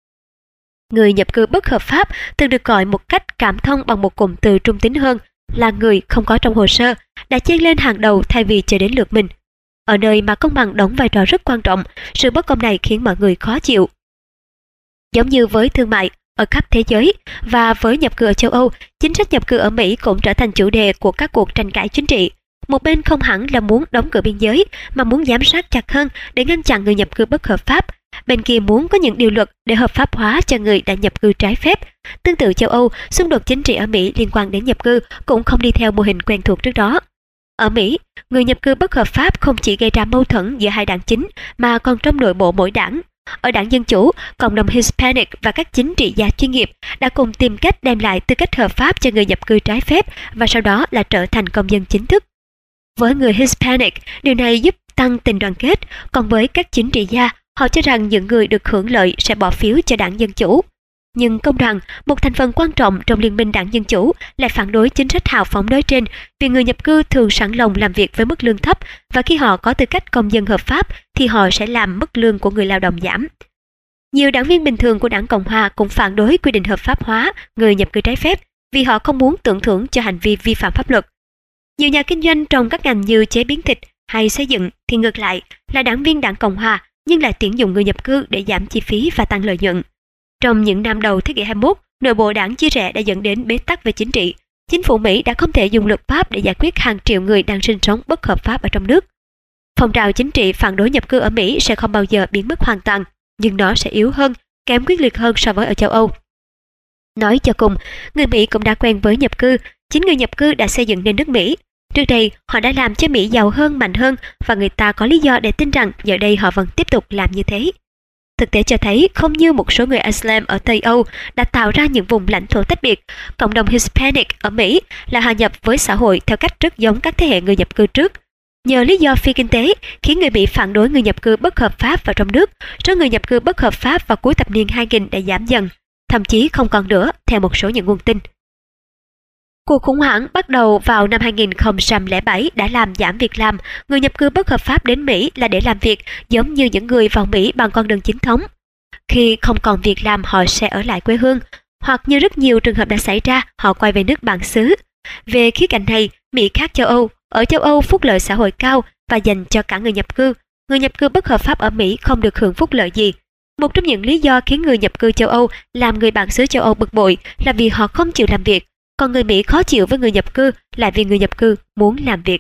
Người nhập cư bất hợp pháp thường được gọi một cách cảm thông bằng một cụm từ trung tính hơn là người không có trong hồ sơ, đã chen lên hàng đầu thay vì chờ đến lượt mình. Ở nơi mà công bằng đóng vai trò rất quan trọng, sự bất công này khiến mọi người khó chịu. Giống như với thương mại ở khắp thế giới và với nhập cư ở châu Âu, chính sách nhập cư ở Mỹ cũng trở thành chủ đề của các cuộc tranh cãi chính trị. Một bên không hẳn là muốn đóng cửa biên giới, mà muốn giám sát chặt hơn để ngăn chặn người nhập cư bất hợp pháp. Bên kia muốn có những điều luật để hợp pháp hóa cho người đã nhập cư trái phép. Tương tự châu Âu, xung đột chính trị ở Mỹ liên quan đến nhập cư cũng không đi theo mô hình quen thuộc trước đó. Ở Mỹ, người nhập cư bất hợp pháp không chỉ gây ra mâu thuẫn giữa hai đảng chính mà còn trong nội bộ mỗi đảng. Ở Đảng Dân Chủ, cộng đồng Hispanic và các chính trị gia chuyên nghiệp đã cùng tìm cách đem lại tư cách hợp pháp cho người nhập cư trái phép và sau đó là trở thành công dân chính thức. Với người Hispanic, điều này giúp tăng tình đoàn kết, còn với các chính trị gia, họ cho rằng những người được hưởng lợi sẽ bỏ phiếu cho Đảng Dân Chủ. Nhưng công đoàn, một thành phần quan trọng trong Liên minh Đảng Dân Chủ, lại phản đối chính sách hào phóng nói trên vì người nhập cư thường sẵn lòng làm việc với mức lương thấp và khi họ có tư cách công dân hợp pháp thì họ sẽ làm mức lương của người lao động giảm. Nhiều đảng viên bình thường của Đảng Cộng Hòa cũng phản đối quy định hợp pháp hóa người nhập cư trái phép vì họ không muốn tưởng thưởng cho hành vi vi phạm pháp luật. Nhiều nhà kinh doanh trong các ngành như chế biến thịt hay xây dựng thì ngược lại là đảng viên Đảng Cộng Hòa nhưng lại tuyển dụng người nhập cư để giảm chi phí và tăng lợi nhuận. Trong những năm đầu thế kỷ 21, nội bộ đảng chia rẽ đã dẫn đến bế tắc về chính trị. Chính phủ Mỹ đã không thể dùng luật pháp để giải quyết hàng triệu người đang sinh sống bất hợp pháp ở trong nước. Phong trào chính trị phản đối nhập cư ở Mỹ sẽ không bao giờ biến mất hoàn toàn, nhưng nó sẽ yếu hơn, kém quyết liệt hơn so với ở châu Âu. Nói cho cùng, người Mỹ cũng đã quen với nhập cư, chính người nhập cư đã xây dựng nên nước Mỹ. Trước đây, họ đã làm cho Mỹ giàu hơn, mạnh hơn và người ta có lý do để tin rằng giờ đây họ vẫn tiếp tục làm như thế. Thực tế cho thấy không như một số người Islam ở Tây Âu đã tạo ra những vùng lãnh thổ tách biệt, cộng đồng Hispanic ở Mỹ là hòa nhập với xã hội theo cách rất giống các thế hệ người nhập cư trước. Nhờ lý do phi kinh tế khiến người Mỹ phản đối người nhập cư bất hợp pháp vào trong nước, số người nhập cư bất hợp pháp vào cuối thập niên 2000 đã giảm dần, thậm chí không còn nữa theo một số những nguồn tin. Cuộc khủng hoảng bắt đầu vào năm 2007 đã làm giảm việc làm. Người nhập cư bất hợp pháp đến Mỹ là để làm việc giống như những người vào Mỹ bằng con đường chính thống. Khi không còn việc làm họ sẽ ở lại quê hương, hoặc như rất nhiều trường hợp đã xảy ra, họ quay về nước bản xứ. Về khía cạnh này, Mỹ khác châu Âu. Ở châu Âu phúc lợi xã hội cao và dành cho cả người nhập cư. Người nhập cư bất hợp pháp ở Mỹ không được hưởng phúc lợi gì. Một trong những lý do khiến người nhập cư châu Âu làm người bản xứ châu Âu bực bội là vì họ không chịu làm việc. Còn người Mỹ khó chịu với người nhập cư là vì người nhập cư muốn làm việc.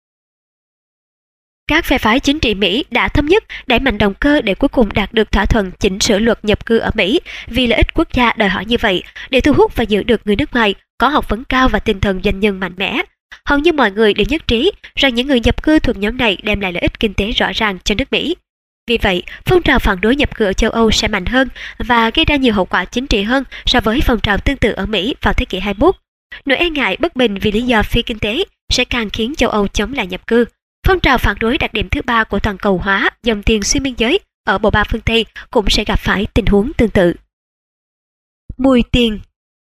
Các phe phái chính trị Mỹ đã thống nhất đẩy mạnh động cơ để cuối cùng đạt được thỏa thuận chỉnh sửa luật nhập cư ở Mỹ vì lợi ích quốc gia đòi hỏi như vậy để thu hút và giữ được người nước ngoài có học vấn cao và tinh thần doanh nhân mạnh mẽ. Hầu như mọi người đều nhất trí rằng những người nhập cư thuộc nhóm này đem lại lợi ích kinh tế rõ ràng cho nước Mỹ. Vì vậy, phong trào phản đối nhập cư ở châu Âu sẽ mạnh hơn và gây ra nhiều hậu quả chính trị hơn so với phong trào tương tự ở Mỹ vào thế kỷ 21. Nỗi e ngại bất bình vì lý do phi kinh tế sẽ càng khiến châu Âu chống lại nhập cư. Phong trào phản đối đặc điểm thứ ba của toàn cầu hóa, dòng tiền xuyên biên giới ở bộ ba phương Tây cũng sẽ gặp phải tình huống tương tự. Mùi tiền.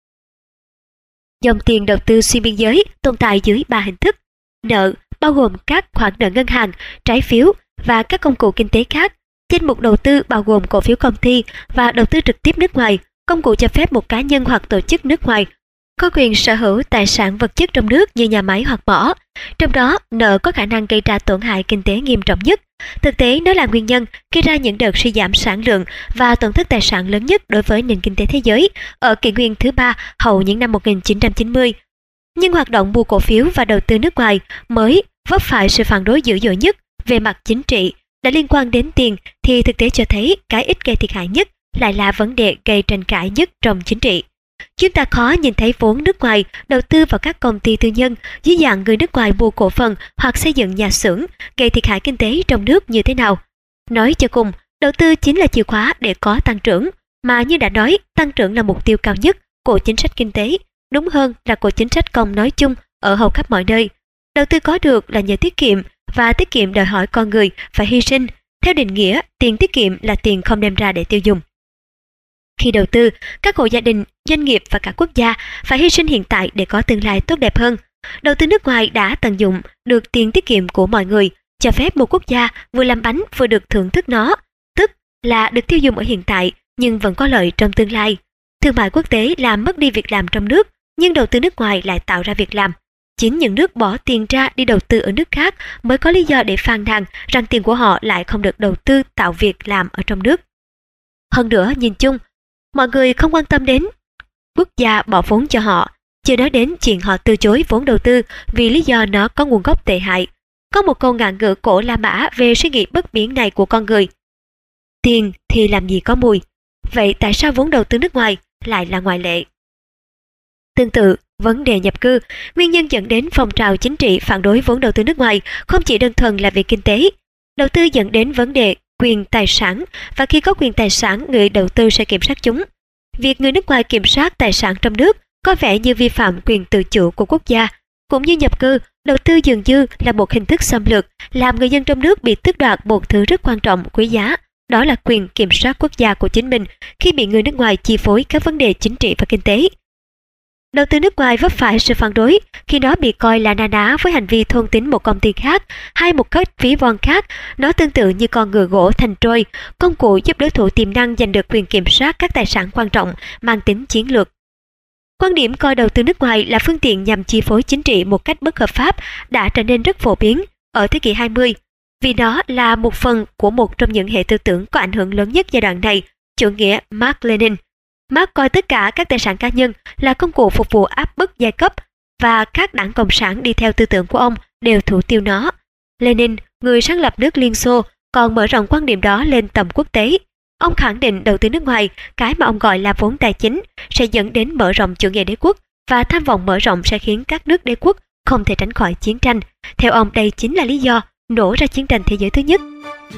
Dòng tiền đầu tư xuyên biên giới tồn tại dưới 3 hình thức. Nợ, bao gồm các khoản nợ ngân hàng, trái phiếu và các công cụ kinh tế khác. Danh mục đầu tư bao gồm cổ phiếu công ty và đầu tư trực tiếp nước ngoài, công cụ cho phép một cá nhân hoặc tổ chức nước ngoài có quyền sở hữu tài sản vật chất trong nước như nhà máy hoặc mỏ. Trong đó, nợ có khả năng gây ra tổn hại kinh tế nghiêm trọng nhất. Thực tế, nó là nguyên nhân gây ra những đợt suy giảm sản lượng và tổn thất tài sản lớn nhất đối với nền kinh tế thế giới ở kỷ nguyên thứ ba hậu những năm 1990. Nhưng hoạt động mua cổ phiếu và đầu tư nước ngoài mới vấp phải sự phản đối dữ dội nhất về mặt chính trị đã liên quan đến tiền thì thực tế cho thấy cái ít gây thiệt hại nhất lại là vấn đề gây tranh cãi nhất trong chính trị. Chúng ta khó nhìn thấy vốn nước ngoài đầu tư vào các công ty tư nhân dưới dạng người nước ngoài mua cổ phần hoặc xây dựng nhà xưởng gây thiệt hại kinh tế trong nước như thế nào. Nói cho cùng, đầu tư chính là chìa khóa để có tăng trưởng, mà như đã nói, tăng trưởng là mục tiêu cao nhất của chính sách kinh tế, đúng hơn là của chính sách công nói chung ở hầu khắp mọi nơi. Đầu tư có được là nhờ tiết kiệm, và tiết kiệm đòi hỏi con người phải hy sinh. Theo định nghĩa, tiền tiết kiệm là tiền không đem ra để tiêu dùng. Khi đầu tư, các hộ gia đình, doanh nghiệp và cả quốc gia phải hy sinh hiện tại để có tương lai tốt đẹp hơn. Đầu tư nước ngoài đã tận dụng được tiền tiết kiệm của mọi người, cho phép một quốc gia vừa làm bánh vừa được thưởng thức nó, tức là được tiêu dùng ở hiện tại nhưng vẫn có lợi trong tương lai. Thương mại quốc tế làm mất đi việc làm trong nước, nhưng đầu tư nước ngoài lại tạo ra việc làm. Chính những nước bỏ tiền ra đi đầu tư ở nước khác mới có lý do để phàn nàn rằng tiền của họ lại không được đầu tư tạo việc làm ở trong nước. Hơn nữa, nhìn chung, mọi người không quan tâm đến quốc gia bỏ vốn cho họ, chưa nói đến chuyện họ từ chối vốn đầu tư vì lý do nó có nguồn gốc tệ hại. Có một câu ngạn ngữ cổ La Mã về suy nghĩ bất biến này của con người. Tiền thì làm gì có mùi. Vậy tại sao vốn đầu tư nước ngoài lại là ngoại lệ? Tương tự, vấn đề nhập cư, nguyên nhân dẫn đến phong trào chính trị phản đối vốn đầu tư nước ngoài không chỉ đơn thuần là về kinh tế. Đầu tư dẫn đến vấn đề quyền tài sản, và khi có quyền tài sản, người đầu tư sẽ kiểm soát chúng. Việc người nước ngoài kiểm soát tài sản trong nước có vẻ như vi phạm quyền tự chủ của quốc gia. Cũng như nhập cư, đầu tư dường như là một hình thức xâm lược, làm người dân trong nước bị tước đoạt một thứ rất quan trọng, quý giá, đó là quyền kiểm soát quốc gia của chính mình khi bị người nước ngoài chi phối các vấn đề chính trị và kinh tế. Đầu tư nước ngoài vấp phải sự phản đối khi nó bị coi là na ná với hành vi thôn tính một công ty khác hay một cách ví von khác. Nó tương tự như con ngựa gỗ thành trôi, công cụ giúp đối thủ tiềm năng giành được quyền kiểm soát các tài sản quan trọng mang tính chiến lược. Quan điểm coi đầu tư nước ngoài là phương tiện nhằm chi phối chính trị một cách bất hợp pháp đã trở nên rất phổ biến ở thế kỷ 20, vì nó là một phần của một trong những hệ tư tưởng có ảnh hưởng lớn nhất giai đoạn này, chủ nghĩa Mark Lenin. Marx coi tất cả các tài sản cá nhân là công cụ phục vụ áp bức giai cấp, và các đảng Cộng sản đi theo tư tưởng của ông đều thủ tiêu nó. Lenin, người sáng lập nước Liên Xô, còn mở rộng quan điểm đó lên tầm quốc tế. Ông khẳng định đầu tư nước ngoài, cái mà ông gọi là vốn tài chính, sẽ dẫn đến mở rộng chủ nghĩa đế quốc, và tham vọng mở rộng sẽ khiến các nước đế quốc không thể tránh khỏi chiến tranh. Theo ông, đây chính là lý do nổ ra chiến tranh thế giới thứ nhất.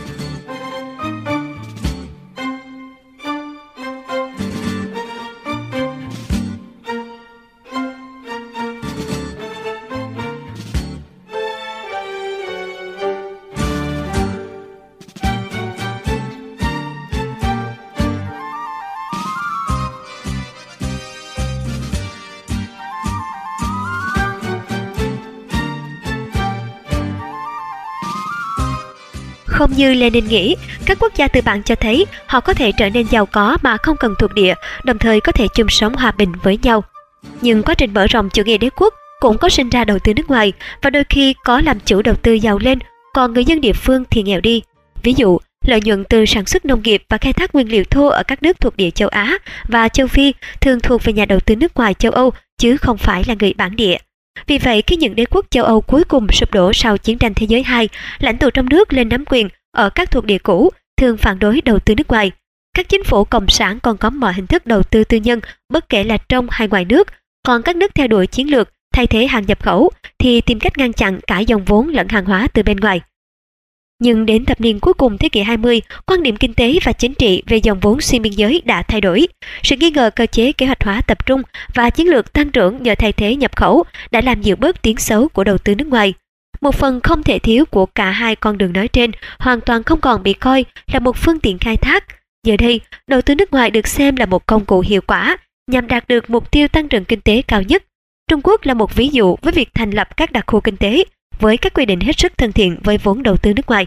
Không như Lenin nghĩ, các quốc gia tư bản cho thấy họ có thể trở nên giàu có mà không cần thuộc địa, đồng thời có thể chung sống hòa bình với nhau. Nhưng quá trình mở rộng chủ nghĩa đế quốc cũng có sinh ra đầu tư nước ngoài, và đôi khi có làm chủ đầu tư giàu lên, còn người dân địa phương thì nghèo đi. Ví dụ, lợi nhuận từ sản xuất nông nghiệp và khai thác nguyên liệu thô ở các nước thuộc địa châu Á và châu Phi thường thuộc về nhà đầu tư nước ngoài châu Âu, chứ không phải là người bản địa. Vì vậy, khi những đế quốc châu Âu cuối cùng sụp đổ sau Chiến tranh Thế giới II, lãnh tụ trong nước lên nắm quyền ở các thuộc địa cũ thường phản đối đầu tư nước ngoài. Các chính phủ cộng sản còn có mọi hình thức đầu tư tư nhân, bất kể là trong hay ngoài nước. Còn các nước theo đuổi chiến lược thay thế hàng nhập khẩu thì tìm cách ngăn chặn cả dòng vốn lẫn hàng hóa từ bên ngoài. Nhưng đến thập niên cuối cùng thế kỷ 20, quan điểm kinh tế và chính trị về dòng vốn xuyên biên giới đã thay đổi. Sự nghi ngờ cơ chế kế hoạch hóa tập trung và chiến lược tăng trưởng nhờ thay thế nhập khẩu đã làm dịu bớt tiếng xấu của đầu tư nước ngoài. Một phần không thể thiếu của cả hai con đường nói trên hoàn toàn không còn bị coi là một phương tiện khai thác. Giờ đây, đầu tư nước ngoài được xem là một công cụ hiệu quả nhằm đạt được mục tiêu tăng trưởng kinh tế cao nhất. Trung Quốc là một ví dụ với việc thành lập các đặc khu kinh tế với các quy định hết sức thân thiện với vốn đầu tư nước ngoài.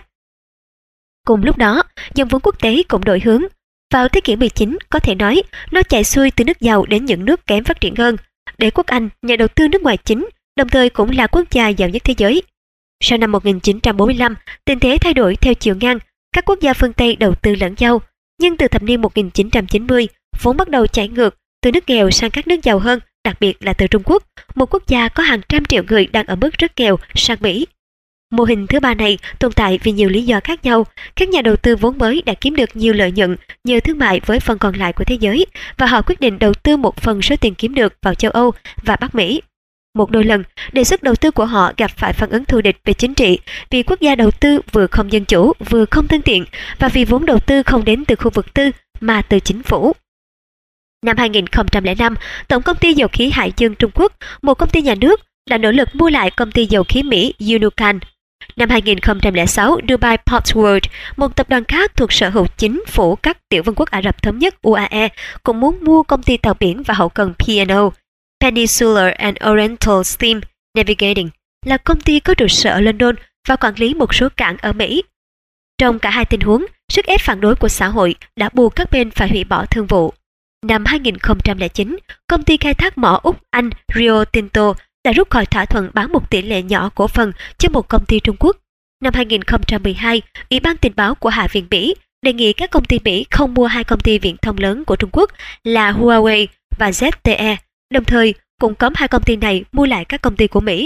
Cùng lúc đó, dòng vốn quốc tế cũng đổi hướng. Vào thế kỷ 19, có thể nói, nó chạy xuôi từ nước giàu đến những nước kém phát triển hơn. Đế quốc Anh, nhà đầu tư nước ngoài chính, đồng thời cũng là quốc gia giàu nhất thế giới. Sau năm 1945, tình thế thay đổi theo chiều ngang, các quốc gia phương Tây đầu tư lẫn nhau. Nhưng từ thập niên 1990, vốn bắt đầu chảy ngược từ nước nghèo sang các nước giàu hơn, đặc biệt là từ Trung Quốc, một quốc gia có hàng trăm triệu người đang ở mức rất nghèo, sang Mỹ. Mô hình thứ ba này tồn tại vì nhiều lý do khác nhau. Các nhà đầu tư vốn mới đã kiếm được nhiều lợi nhuận nhờ thương mại với phần còn lại của thế giới, và họ quyết định đầu tư một phần số tiền kiếm được vào châu Âu và Bắc Mỹ. Một đôi lần, đề xuất đầu tư của họ gặp phải phản ứng thù địch về chính trị vì quốc gia đầu tư vừa không dân chủ, vừa không thân thiện, và vì vốn đầu tư không đến từ khu vực tư mà từ chính phủ. Năm 2005, Tổng công ty dầu khí Hải dương Trung Quốc, một công ty nhà nước, đã nỗ lực mua lại công ty dầu khí Mỹ Unocal. Năm 2006, Dubai Ports World, một tập đoàn khác thuộc sở hữu chính phủ các tiểu vương quốc Ả Rập Thống Nhất UAE, cũng muốn mua công ty tàu biển và hậu cần P&O, Peninsular and Oriental Steam Navigating, là công ty có trụ sở ở London và quản lý một số cảng ở Mỹ. Trong cả hai tình huống, sức ép phản đối của xã hội đã buộc các bên phải hủy bỏ thương vụ. Năm 2009, công ty khai thác mỏ Úc Anh Rio Tinto đã rút khỏi thỏa thuận bán một tỷ lệ nhỏ cổ phần cho một công ty Trung Quốc. Năm 2012, Ủy ban tình báo của Hạ viện Mỹ đề nghị các công ty Mỹ không mua hai công ty viễn thông lớn của Trung Quốc là Huawei và ZTE, đồng thời cũng cấm hai công ty này mua lại các công ty của Mỹ.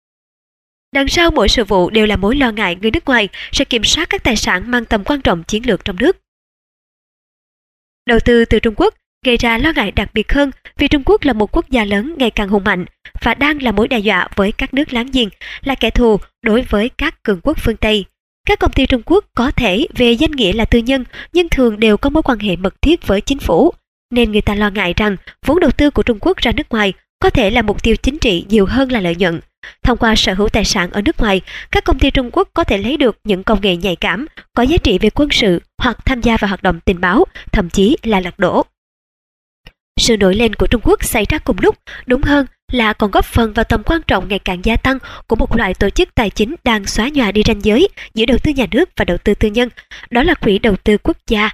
Đằng sau mỗi sự vụ đều là mối lo ngại người nước ngoài sẽ kiểm soát các tài sản mang tầm quan trọng chiến lược trong nước. Đầu tư từ Trung Quốc gây ra lo ngại đặc biệt hơn vì Trung Quốc là một quốc gia lớn ngày càng hùng mạnh và đang là mối đe dọa với các nước láng giềng, là kẻ thù đối với các cường quốc phương Tây. Các công ty Trung Quốc có thể về danh nghĩa là tư nhân nhưng thường đều có mối quan hệ mật thiết với chính phủ, nên người ta lo ngại rằng vốn đầu tư của Trung Quốc ra nước ngoài có thể là mục tiêu chính trị nhiều hơn là lợi nhuận. Thông qua sở hữu tài sản ở nước ngoài, các công ty Trung Quốc có thể lấy được những công nghệ nhạy cảm, có giá trị về quân sự hoặc tham gia vào hoạt động tình báo, thậm chí là lật đổ. Sự nổi lên của Trung Quốc xảy ra cùng lúc, đúng hơn là còn góp phần vào tầm quan trọng ngày càng gia tăng của một loại tổ chức tài chính đang xóa nhòa đi ranh giới giữa đầu tư nhà nước và đầu tư tư nhân. Đó là Quỹ Đầu tư Quốc gia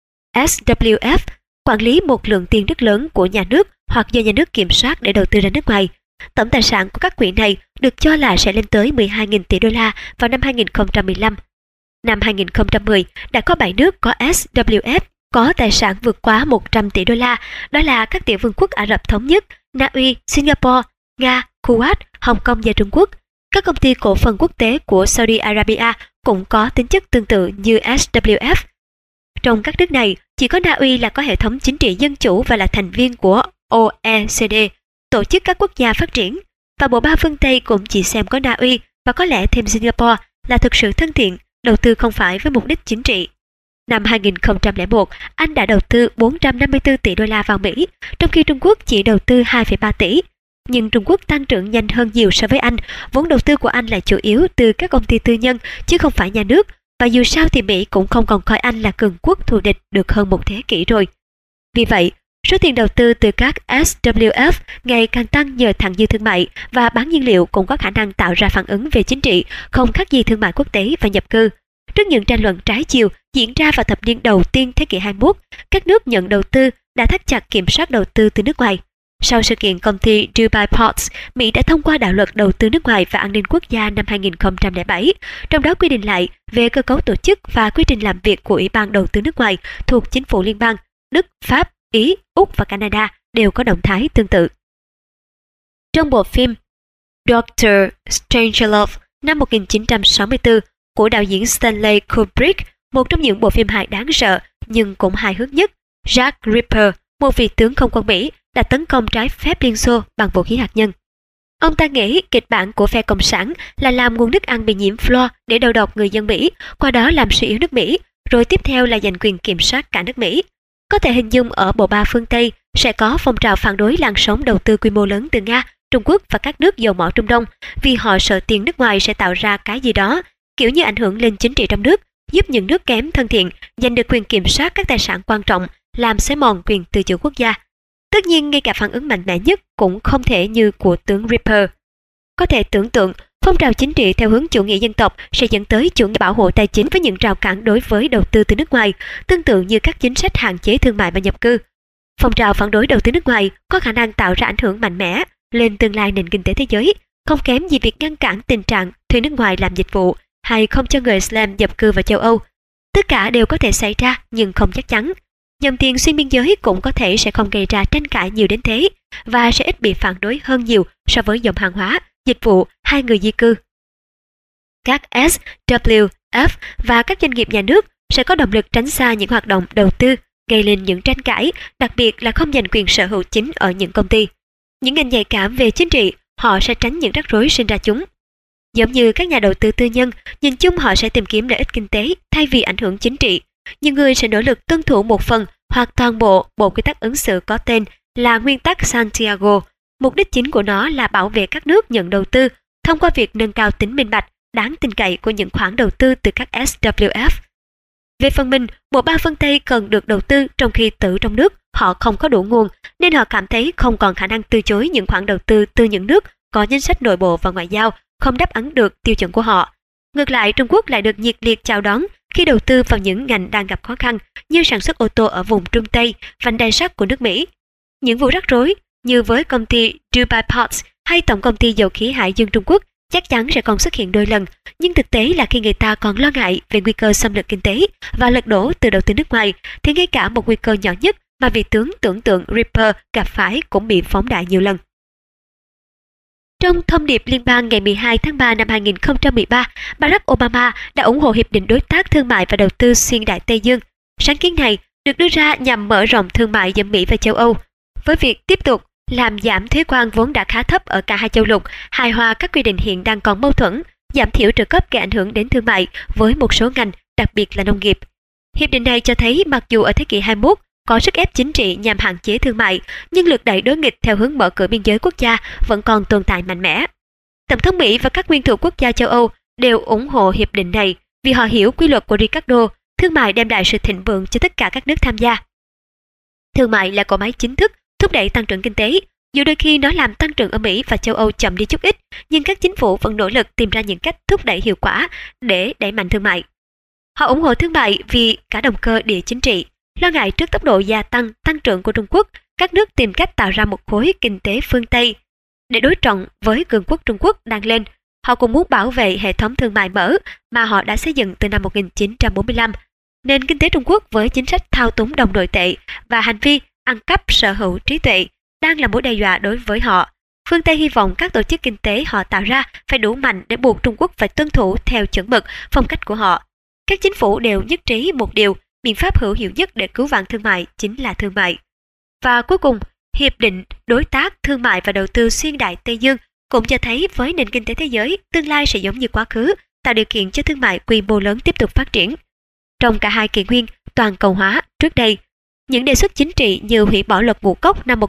SWF, quản lý một lượng tiền rất lớn của nhà nước hoặc do nhà nước kiểm soát để đầu tư ra nước ngoài. Tổng tài sản của các quỹ này được cho là sẽ lên tới 12.000 tỷ đô la vào năm 2015. Năm 2010 đã có 7 nước có SWF có tài sản vượt quá 100 tỷ đô la, đó là các tiểu vương quốc Ả Rập Thống Nhất, Na Uy, Singapore, Nga, Kuwait, Hồng Kông và Trung Quốc. Các công ty cổ phần quốc tế của Saudi Arabia cũng có tính chất tương tự như SWF. Trong các nước này, chỉ có Na Uy là có hệ thống chính trị dân chủ và là thành viên của OECD, tổ chức các quốc gia phát triển, và bộ ba phương Tây cũng chỉ xem có Na Uy và có lẽ thêm Singapore là thực sự thân thiện, đầu tư không phải với mục đích chính trị. Năm 2001, Anh đã đầu tư 454 tỷ đô la vào Mỹ, trong khi Trung Quốc chỉ đầu tư 2,3 tỷ. Nhưng Trung Quốc tăng trưởng nhanh hơn nhiều so với Anh, vốn đầu tư của Anh là chủ yếu từ các công ty tư nhân chứ không phải nhà nước, và dù sao thì Mỹ cũng không còn coi Anh là cường quốc thù địch được hơn một thế kỷ rồi. Vì vậy, số tiền đầu tư từ các SWF ngày càng tăng nhờ thặng dư thương mại và bán nhiên liệu cũng có khả năng tạo ra phản ứng về chính trị, không khác gì thương mại quốc tế và nhập cư. Trước những tranh luận trái chiều diễn ra vào thập niên đầu tiên thế kỷ 21, các nước nhận đầu tư đã thắt chặt kiểm soát đầu tư từ nước ngoài. Sau sự kiện công ty Dubai Ports, Mỹ đã thông qua đạo luật đầu tư nước ngoài và an ninh quốc gia năm 2007, trong đó quy định lại về cơ cấu tổ chức và quy trình làm việc của Ủy ban đầu tư nước ngoài thuộc chính phủ liên bang. Đức, Pháp, Ý, Úc và Canada đều có động thái tương tự. Trong bộ phim Dr. Strangelove năm 1964 của đạo diễn Stanley Kubrick, một trong những bộ phim hài đáng sợ nhưng cũng hài hước nhất, Jack Ripper, một vị tướng không quân Mỹ, đã tấn công trái phép Liên Xô bằng vũ khí hạt nhân. Ông ta nghĩ kịch bản của phe Cộng sản là làm nguồn thức ăn bị nhiễm fluor để đầu độc người dân Mỹ, qua đó làm suy yếu nước Mỹ, rồi tiếp theo là giành quyền kiểm soát cả nước Mỹ. Có thể hình dung ở bộ ba phương Tây sẽ có phong trào phản đối làn sóng đầu tư quy mô lớn từ Nga, Trung Quốc và các nước dầu mỏ Trung Đông, vì họ sợ tiền nước ngoài sẽ tạo ra cái gì đó, kiểu như ảnh hưởng lên chính trị trong nước, giúp những nước kém thân thiện giành được quyền kiểm soát các tài sản quan trọng, làm xói mòn quyền tự chủ quốc gia. Tất nhiên, ngay cả phản ứng mạnh mẽ nhất cũng không thể như của tướng Ripper. Có thể tưởng tượng, phong trào chính trị theo hướng chủ nghĩa dân tộc sẽ dẫn tới chủ nghĩa bảo hộ tài chính với những rào cản đối với đầu tư từ nước ngoài, tương tự như các chính sách hạn chế thương mại và nhập cư. Phong trào phản đối đầu tư nước ngoài có khả năng tạo ra ảnh hưởng mạnh mẽ lên tương lai nền kinh tế thế giới, không kém gì việc ngăn cản tình trạng thuê nước ngoài làm dịch vụ hay không cho người Islam nhập cư vào châu Âu. Tất cả đều có thể xảy ra nhưng không chắc chắn. Dòng tiền xuyên biên giới cũng có thể sẽ không gây ra tranh cãi nhiều đến thế và sẽ ít bị phản đối hơn nhiều so với dòng hàng hóa, dịch vụ hay người di cư. Các SWF và các doanh nghiệp nhà nước sẽ có động lực tránh xa những hoạt động đầu tư gây lên những tranh cãi, đặc biệt là không giành quyền sở hữu chính ở những công ty. Những ngành nhạy cảm về chính trị, họ sẽ tránh những rắc rối sinh ra chúng. Giống như các nhà đầu tư tư nhân, nhìn chung họ sẽ tìm kiếm lợi ích kinh tế thay vì ảnh hưởng chính trị. Nhiều người sẽ nỗ lực tuân thủ một phần hoặc toàn bộ bộ quy tắc ứng xử có tên là nguyên tắc Santiago. Mục đích chính của nó là bảo vệ các nước nhận đầu tư thông qua việc nâng cao tính minh bạch, đáng tin cậy của những khoản đầu tư từ các SWF. Về phần mình, bộ ba phương Tây cần được đầu tư trong khi tự trong nước họ không có đủ nguồn, nên họ cảm thấy không còn khả năng từ chối những khoản đầu tư từ những nước có chính sách nội bộ và ngoại giao không đáp ứng được tiêu chuẩn của họ. Ngược lại, Trung Quốc lại được nhiệt liệt chào đón khi đầu tư vào những ngành đang gặp khó khăn như sản xuất ô tô ở vùng Trung Tây, vành đai sắt của nước Mỹ. Những vụ rắc rối như với công ty Dubai Ports hay Tổng công ty Dầu khí Hải dương Trung Quốc chắc chắn sẽ còn xuất hiện đôi lần, nhưng thực tế là khi người ta còn lo ngại về nguy cơ xâm lược kinh tế và lật đổ từ đầu tư nước ngoài, thì ngay cả một nguy cơ nhỏ nhất mà vị tướng tưởng tượng Ripper gặp phải cũng bị phóng đại nhiều lần. Trong thông điệp liên bang ngày 12 tháng 3 năm 2013, Barack Obama đã ủng hộ Hiệp định Đối tác Thương mại và Đầu tư Xuyên Đại Tây Dương. Sáng kiến này được đưa ra nhằm mở rộng thương mại giữa Mỹ và châu Âu, với việc tiếp tục làm giảm thuế quan vốn đã khá thấp ở cả hai châu lục, hài hòa các quy định hiện đang còn mâu thuẫn, giảm thiểu trợ cấp gây ảnh hưởng đến thương mại với một số ngành, đặc biệt là nông nghiệp. Hiệp định này cho thấy mặc dù ở thế kỷ 21 có sức ép chính trị nhằm hạn chế thương mại, nhưng lực đẩy đối nghịch theo hướng mở cửa biên giới quốc gia vẫn còn tồn tại mạnh mẽ. Tổng thống Mỹ và các nguyên thủ quốc gia châu Âu đều ủng hộ hiệp định này vì họ hiểu quy luật của Ricardo, thương mại đem lại sự thịnh vượng cho tất cả các nước tham gia. Thương mại là cỗ máy chính thức thúc đẩy tăng trưởng kinh tế, dù đôi khi nó làm tăng trưởng ở Mỹ và châu Âu chậm đi chút ít, nhưng các chính phủ vẫn nỗ lực tìm ra những cách thúc đẩy hiệu quả để đẩy mạnh thương mại. Họ ủng hộ thương mại vì cả động cơ địa chính trị, lo ngại trước tốc độ gia tăng tăng trưởng của Trung Quốc, các nước tìm cách tạo ra một khối kinh tế phương Tây để đối trọng với cường quốc Trung Quốc đang lên. Họ cũng muốn bảo vệ hệ thống thương mại mở mà họ đã xây dựng từ năm 1945. Nền kinh tế Trung Quốc với chính sách thao túng đồng nội tệ và hành vi ăn cắp sở hữu trí tuệ đang là mối đe dọa đối với họ. Phương Tây hy vọng các tổ chức kinh tế họ tạo ra phải đủ mạnh để buộc Trung Quốc phải tuân thủ theo chuẩn mực, phong cách của họ. Các chính phủ đều nhất trí một điều, biện pháp hữu hiệu nhất để cứu vãn thương mại chính là thương mại. Và cuối cùng, Hiệp định Đối tác Thương mại và Đầu tư Xuyên Đại Tây Dương cũng cho thấy với nền kinh tế thế giới, tương lai sẽ giống như quá khứ, tạo điều kiện cho thương mại quy mô lớn tiếp tục phát triển. Trong cả hai kỷ nguyên toàn cầu hóa trước đây, những đề xuất chính trị như hủy bỏ luật ngũ cốc năm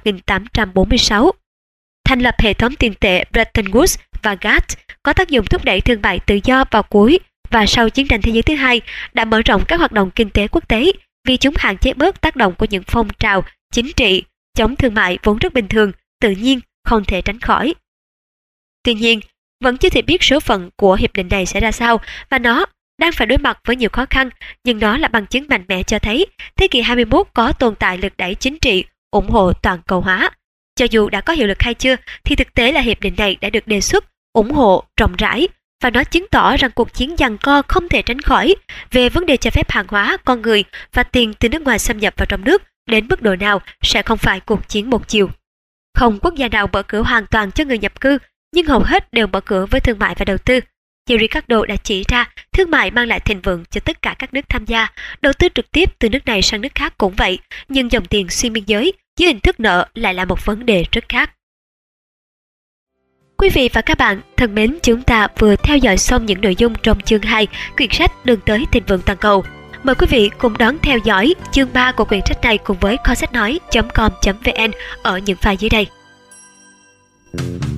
1846, thành lập hệ thống tiền tệ Bretton Woods và GATT có tác dụng thúc đẩy thương mại tự do vào cuối và sau chiến tranh thế giới thứ hai đã mở rộng các hoạt động kinh tế quốc tế vì chúng hạn chế bớt tác động của những phong trào chính trị chống thương mại vốn rất bình thường, tự nhiên, không thể tránh khỏi. Tuy nhiên, vẫn chưa thể biết số phận của hiệp định này sẽ ra sao và nó đang phải đối mặt với nhiều khó khăn, nhưng nó là bằng chứng mạnh mẽ cho thấy thế kỷ 21 có tồn tại lực đẩy chính trị ủng hộ toàn cầu hóa. Cho dù đã có hiệu lực hay chưa, thì thực tế là hiệp định này đã được đề xuất, ủng hộ rộng rãi và nó chứng tỏ rằng cuộc chiến giằng co không thể tránh khỏi về vấn đề cho phép hàng hóa, con người và tiền từ nước ngoài xâm nhập vào trong nước đến mức độ nào sẽ không phải cuộc chiến một chiều. Không quốc gia nào mở cửa hoàn toàn cho người nhập cư, nhưng hầu hết đều mở cửa với thương mại và đầu tư. Như Ricardo đã chỉ ra, thương mại mang lại thịnh vượng cho tất cả các nước tham gia. Đầu tư trực tiếp từ nước này sang nước khác cũng vậy, nhưng dòng tiền xuyên biên giới dưới hình thức nợ lại là một vấn đề rất khác. Quý vị và các bạn thân mến, chúng ta vừa theo dõi xong những nội dung trong chương 2 quyển sách Đường tới thịnh vượng toàn cầu. Mời quý vị cùng đón theo dõi chương 3 của quyển sách này cùng với kho sách nói.com.vn ở những file dưới đây.